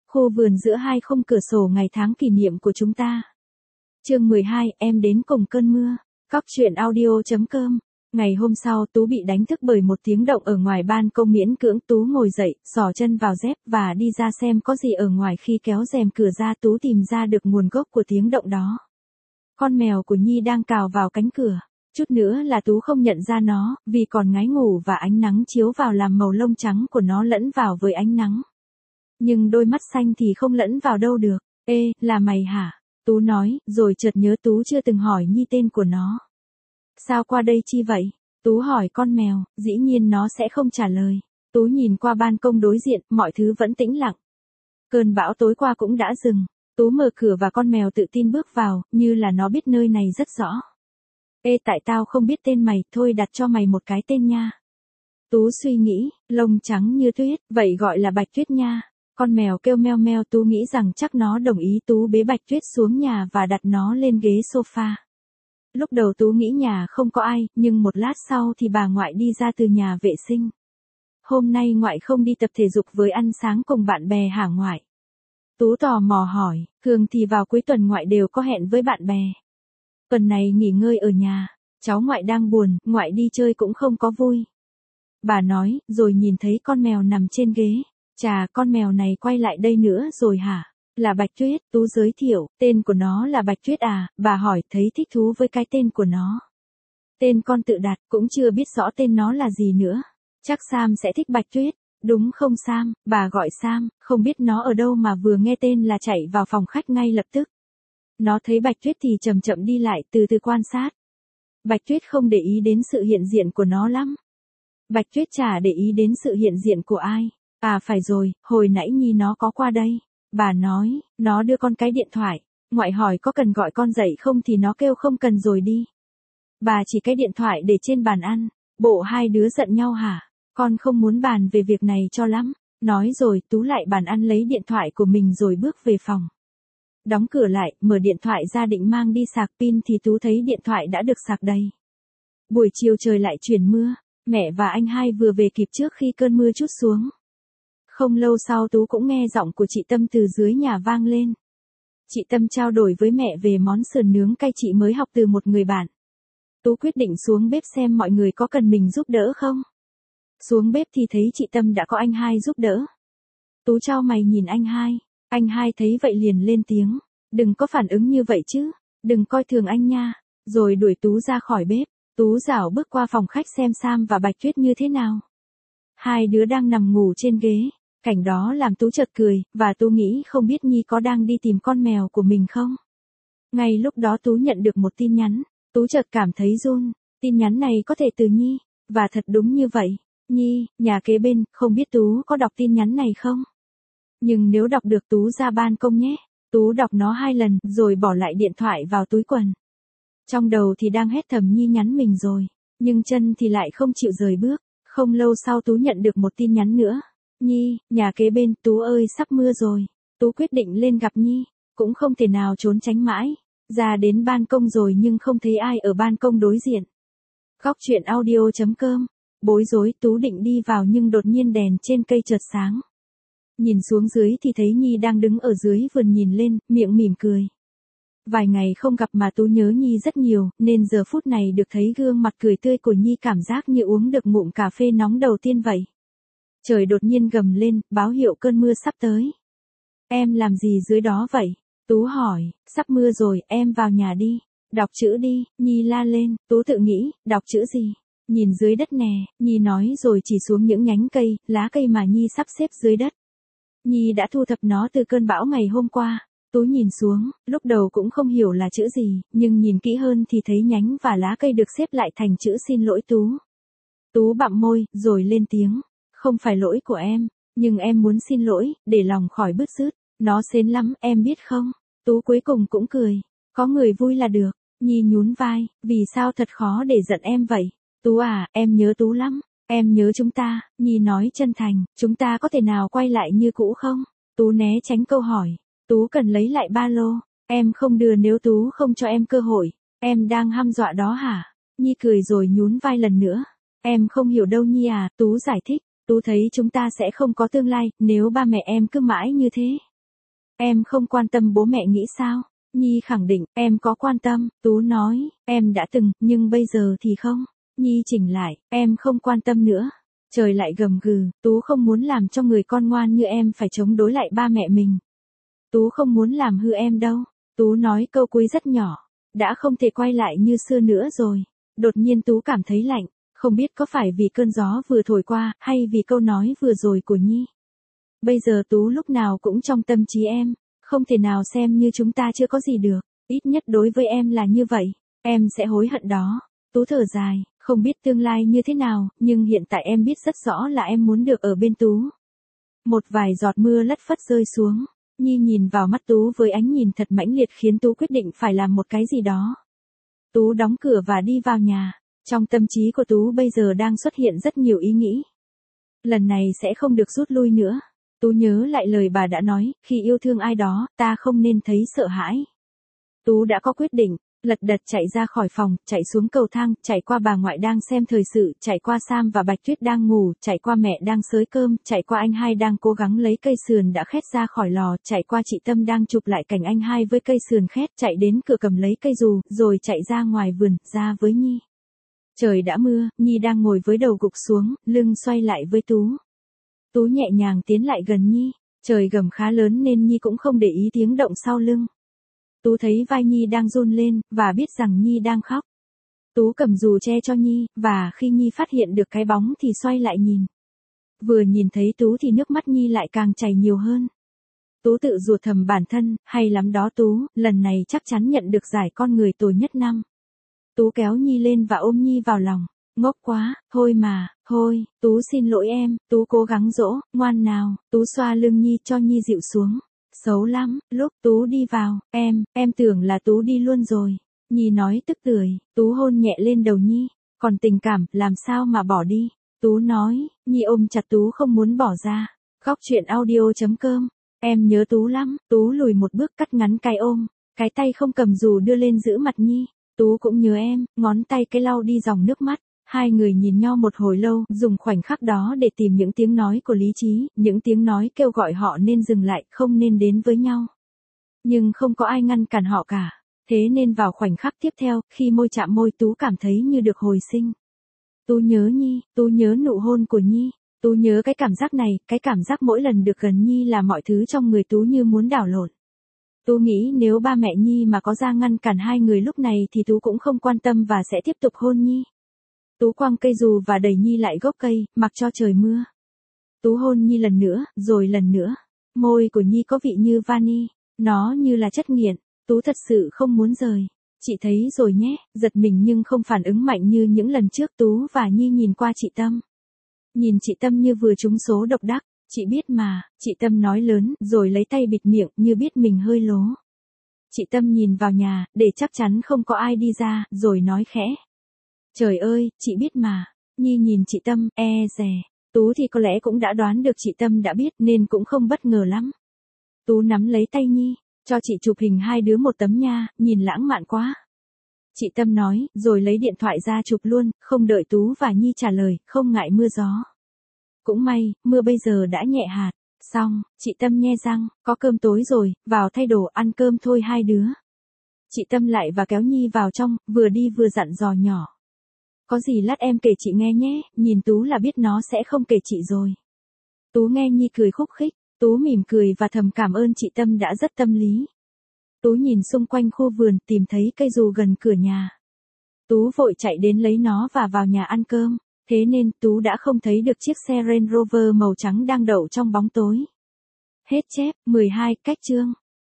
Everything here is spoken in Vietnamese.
Khu vườn giữa hai khung cửa sổ ngày tháng kỷ niệm của chúng ta. Chương 12, em đến cùng cơn mưa. Cóc truyện audio.com. Ngày hôm sau Tú bị đánh thức bởi một tiếng động ở ngoài ban công, miễn cưỡng Tú ngồi dậy, xỏ chân vào dép và đi ra xem có gì ở ngoài. Khi kéo rèm cửa ra, Tú tìm ra được nguồn gốc của tiếng động đó. Con mèo của Nhi đang cào vào cánh cửa. Chút nữa là Tú không nhận ra nó, vì còn ngái ngủ và ánh nắng chiếu vào làm màu lông trắng của nó lẫn vào với ánh nắng. Nhưng đôi mắt xanh thì không lẫn vào đâu được. Ê, là mày hả? Tú nói, rồi chợt nhớ Tú chưa từng hỏi Nhi tên của nó. Sao qua đây chi vậy? Tú hỏi con mèo, dĩ nhiên nó sẽ không trả lời. Tú nhìn qua ban công đối diện, mọi thứ vẫn tĩnh lặng. Cơn bão tối qua cũng đã dừng. Tú mở cửa và con mèo tự tin bước vào, như là nó biết nơi này rất rõ. Ê, tại tao không biết tên mày, thôi đặt cho mày một cái tên nha. Tú suy nghĩ, lông trắng như tuyết, vậy gọi là Bạch Tuyết nha. Con mèo kêu meo meo, Tú nghĩ rằng chắc nó đồng ý. Tú bế Bạch Tuyết xuống nhà và đặt nó lên ghế sofa. Lúc đầu Tú nghĩ nhà không có ai, nhưng một lát sau thì bà ngoại đi ra từ nhà vệ sinh. Hôm nay ngoại không đi tập thể dục với ăn sáng cùng bạn bè hả ngoại? Tú tò mò hỏi, thường thì vào cuối tuần ngoại đều có hẹn với bạn bè. Tuần này nghỉ ngơi ở nhà, cháu ngoại đang buồn, ngoại đi chơi cũng không có vui. Bà nói, rồi nhìn thấy con mèo nằm trên ghế. Chà, con mèo này quay lại đây nữa rồi hả? Là Bạch Tuyết. Tú giới thiệu, tên của nó là Bạch Tuyết à? Bà hỏi, thấy thích thú với cái tên của nó. Tên con tự đặt, cũng chưa biết rõ tên nó là gì nữa. Chắc Sam sẽ thích Bạch Tuyết. Đúng không Sam? Bà gọi Sam, không biết nó ở đâu mà vừa nghe tên là chạy vào phòng khách ngay lập tức. Nó thấy Bạch Tuyết thì chậm chậm đi lại, từ từ quan sát. Bạch Tuyết không để ý đến sự hiện diện của nó lắm. Bạch Tuyết chả để ý đến sự hiện diện của ai. À phải rồi, hồi nãy Nhi nó có qua đây. Bà nói, nó đưa con cái điện thoại. Ngoại hỏi có cần gọi con dậy không thì nó kêu không cần rồi đi. Bà chỉ cái điện thoại để trên bàn ăn. Bộ hai đứa giận nhau hả? Con không muốn bàn về việc này cho lắm. Nói rồi, Tú lại bàn ăn lấy điện thoại của mình rồi bước về phòng. Đóng cửa lại, mở điện thoại ra định mang đi sạc pin thì Tú thấy điện thoại đã được sạc đầy. Buổi chiều trời lại chuyển mưa. Mẹ và anh hai vừa về kịp trước khi cơn mưa trút xuống. Không lâu sau Tú cũng nghe giọng của chị Tâm từ dưới nhà vang lên. Chị Tâm trao đổi với mẹ về món sườn nướng cay chị mới học từ một người bạn. Tú quyết định xuống bếp xem mọi người có cần mình giúp đỡ không. Xuống bếp thì thấy chị Tâm đã có anh hai giúp đỡ. Tú chau mày nhìn anh hai. Anh hai thấy vậy liền lên tiếng. Đừng có phản ứng như vậy chứ. Đừng coi thường anh nha. Rồi đuổi Tú ra khỏi bếp. Tú rảo bước qua phòng khách xem Sam và Bạch Tuyết như thế nào. Hai đứa đang nằm ngủ trên ghế. Cảnh đó làm Tú chợt cười, và Tú nghĩ không biết Nhi có đang đi tìm con mèo của mình không. Ngay lúc đó Tú nhận được một tin nhắn. Tú chợt cảm thấy run. Tin nhắn này có thể từ Nhi. Và thật đúng như vậy. Nhi, nhà kế bên, không biết Tú có đọc tin nhắn này không? Nhưng nếu đọc được Tú ra ban công nhé. Tú đọc nó 2 lần, rồi bỏ lại điện thoại vào túi quần. Trong đầu thì đang hét thầm Nhi nhắn mình rồi. Nhưng chân thì lại không chịu rời bước. Không lâu sau Tú nhận được một tin nhắn nữa. Nhi, nhà kế bên, Tú ơi sắp mưa rồi. Tú quyết định lên gặp Nhi. Cũng không thể nào trốn tránh mãi. Ra đến ban công rồi nhưng không thấy ai ở ban công đối diện. Cóc truyện audio.com. Bối rối Tú định đi vào nhưng đột nhiên đèn trên cây chợt sáng. Nhìn xuống dưới thì thấy Nhi đang đứng ở dưới vườn nhìn lên, miệng mỉm cười. Vài ngày không gặp mà Tú nhớ Nhi rất nhiều, nên giờ phút này được thấy gương mặt cười tươi của Nhi cảm giác như uống được ngụm cà phê nóng đầu tiên vậy. Trời đột nhiên gầm lên, báo hiệu cơn mưa sắp tới. Em làm gì dưới đó vậy? Tú hỏi, sắp mưa rồi, em vào nhà đi. Đọc chữ đi, Nhi la lên. Tú tự nghĩ, đọc chữ gì? Nhìn dưới đất nè, Nhi nói rồi chỉ xuống những nhánh cây, lá cây mà Nhi sắp xếp dưới đất. Nhi đã thu thập nó từ cơn bão ngày hôm qua. Tú nhìn xuống, lúc đầu cũng không hiểu là chữ gì, nhưng nhìn kỹ hơn thì thấy nhánh và lá cây được xếp lại thành chữ xin lỗi Tú. Tú bặm môi, rồi lên tiếng. Không phải lỗi của em, nhưng em muốn xin lỗi, để lòng khỏi bứt rứt. Nó sến lắm, em biết không? Tú cuối cùng cũng cười. Có người vui là được. Nhi nhún vai, vì sao thật khó để giận em vậy? Tú à, em nhớ Tú lắm. Em nhớ chúng ta. Nhi nói chân thành, chúng ta có thể nào quay lại như cũ không? Tú né tránh câu hỏi. Tú cần lấy lại ba lô. Em không đưa nếu Tú không cho em cơ hội. Em đang hăm dọa đó hả? Nhi cười rồi nhún vai lần nữa. Em không hiểu đâu Nhi à, Tú giải thích. Tú thấy chúng ta sẽ không có tương lai, nếu ba mẹ em cứ mãi như thế. em không quan tâm bố mẹ nghĩ sao? Nhi khẳng định, em có quan tâm. Tú nói, em đã từng, nhưng bây giờ thì không. Nhi chỉnh lại, em không quan tâm nữa. Trời lại gầm gừ, Tú không muốn làm cho người con ngoan như em phải chống đối lại ba mẹ mình. Tú không muốn làm hư em đâu. Tú nói câu cuối rất nhỏ, đã không thể quay lại như xưa nữa rồi. Đột nhiên Tú cảm thấy lạnh, không biết có phải vì cơn gió vừa thổi qua, hay vì câu nói vừa rồi của Nhi. Bây giờ Tú lúc nào cũng trong tâm trí em, không thể nào xem như chúng ta chưa có gì được, ít nhất đối với em là như vậy, em sẽ hối hận đó. Tú thở dài, không biết tương lai như thế nào, nhưng hiện tại em biết rất rõ là em muốn được ở bên Tú. Một vài giọt mưa lất phất rơi xuống, Nhi nhìn vào mắt Tú với ánh nhìn thật mãnh liệt khiến Tú quyết định phải làm một cái gì đó. Tú đóng cửa và đi vào nhà, trong tâm trí của Tú bây giờ đang xuất hiện rất nhiều ý nghĩ. Lần này sẽ không được rút lui nữa. Tú nhớ lại lời bà đã nói, khi yêu thương ai đó, ta không nên thấy sợ hãi. Tú đã có quyết định, lật đật chạy ra khỏi phòng, chạy xuống cầu thang, chạy qua bà ngoại đang xem thời sự, chạy qua Sam và Bạch Tuyết đang ngủ, chạy qua mẹ đang xới cơm, chạy qua anh hai đang cố gắng lấy cây sườn đã khét ra khỏi lò, chạy qua chị Tâm đang chụp lại cảnh anh hai với cây sườn khét, chạy đến cửa cầm lấy cây dù, rồi chạy ra ngoài vườn, ra với Nhi. Trời đã mưa, Nhi đang ngồi với đầu gục xuống, lưng xoay lại với Tú. Tú nhẹ nhàng tiến lại gần Nhi, trời gầm khá lớn nên Nhi cũng không để ý tiếng động sau lưng. Tú thấy vai Nhi đang run lên, và biết rằng Nhi đang khóc. Tú cầm dù che cho Nhi, và khi Nhi phát hiện được cái bóng thì xoay lại nhìn. Vừa nhìn thấy Tú thì nước mắt Nhi lại càng chảy nhiều hơn. Tú tự rủa thầm bản thân, hay lắm đó Tú, lần này chắc chắn nhận được giải con người tồi nhất năm. Tú kéo Nhi lên và ôm Nhi vào lòng. Ngốc quá, thôi mà, thôi, Tú xin lỗi em, Tú cố gắng dỗ, ngoan nào, Tú xoa lưng Nhi cho Nhi dịu xuống. Xấu lắm, lúc Tú đi vào, em tưởng là Tú đi luôn rồi. Nhi nói tức tưởi, Tú hôn nhẹ lên đầu Nhi, còn tình cảm, làm sao mà bỏ đi. Tú nói, Nhi ôm chặt Tú không muốn bỏ ra. Góc truyện audio.com, em nhớ Tú lắm, Tú lùi một bước cắt ngắn cái ôm, cái tay không cầm dù đưa lên giữ mặt Nhi. Tú cũng nhớ em, ngón tay cái lau đi dòng nước mắt. Hai người nhìn nhau một hồi lâu, dùng khoảnh khắc đó để tìm những tiếng nói của lý trí, những tiếng nói kêu gọi họ nên dừng lại, không nên đến với nhau. Nhưng không có ai ngăn cản họ cả. Thế nên vào khoảnh khắc tiếp theo, khi môi chạm môi Tú cảm thấy như được hồi sinh. Tú nhớ Nhi, Tú nhớ nụ hôn của Nhi, Tú nhớ cái cảm giác này, cái cảm giác mỗi lần được gần Nhi là mọi thứ trong người Tú như muốn đảo lộn. Tú nghĩ nếu ba mẹ Nhi mà có ra ngăn cản hai người lúc này thì Tú cũng không quan tâm và sẽ tiếp tục hôn Nhi. Tú quăng cây dù và đẩy Nhi lại gốc cây, mặc cho trời mưa. Tú hôn Nhi lần nữa, rồi lần nữa. Môi của Nhi có vị như vani, nó như là chất nghiện. Tú thật sự không muốn rời. Chị thấy rồi nhé, giật mình nhưng không phản ứng mạnh như những lần trước. Tú và Nhi nhìn qua chị Tâm. Nhìn chị Tâm như vừa trúng số độc đắc. Chị biết mà, chị Tâm nói lớn, rồi lấy tay bịt miệng, như biết mình hơi lố. Chị Tâm nhìn vào nhà, để chắc chắn không có ai đi ra, rồi nói khẽ. Trời ơi, chị biết mà. Nhi nhìn chị Tâm, dè. Tú thì có lẽ cũng đã đoán được chị Tâm đã biết nên cũng không bất ngờ lắm. Tú nắm lấy tay Nhi, cho chị chụp hình hai đứa một tấm nha, nhìn lãng mạn quá. Chị Tâm nói, rồi lấy điện thoại ra chụp luôn, không đợi Tú và Nhi trả lời, không ngại mưa gió. Cũng may, mưa bây giờ đã nhẹ hạt. Xong, chị Tâm nhe răng, có cơm tối rồi, vào thay đồ ăn cơm thôi hai đứa. Chị Tâm lại và kéo Nhi vào trong, vừa đi vừa dặn dò nhỏ. Có gì lát em kể chị nghe nhé, nhìn Tú là biết nó sẽ không kể chị rồi. Tú nghe Nhi cười khúc khích, Tú mỉm cười và thầm cảm ơn chị Tâm đã rất tâm lý. Tú nhìn xung quanh khu vườn tìm thấy cây dù gần cửa nhà. Tú vội chạy đến lấy nó và vào nhà ăn cơm, thế nên Tú đã không thấy được chiếc xe Range Rover màu trắng đang đậu trong bóng tối. Hết chép, 12, cách chương.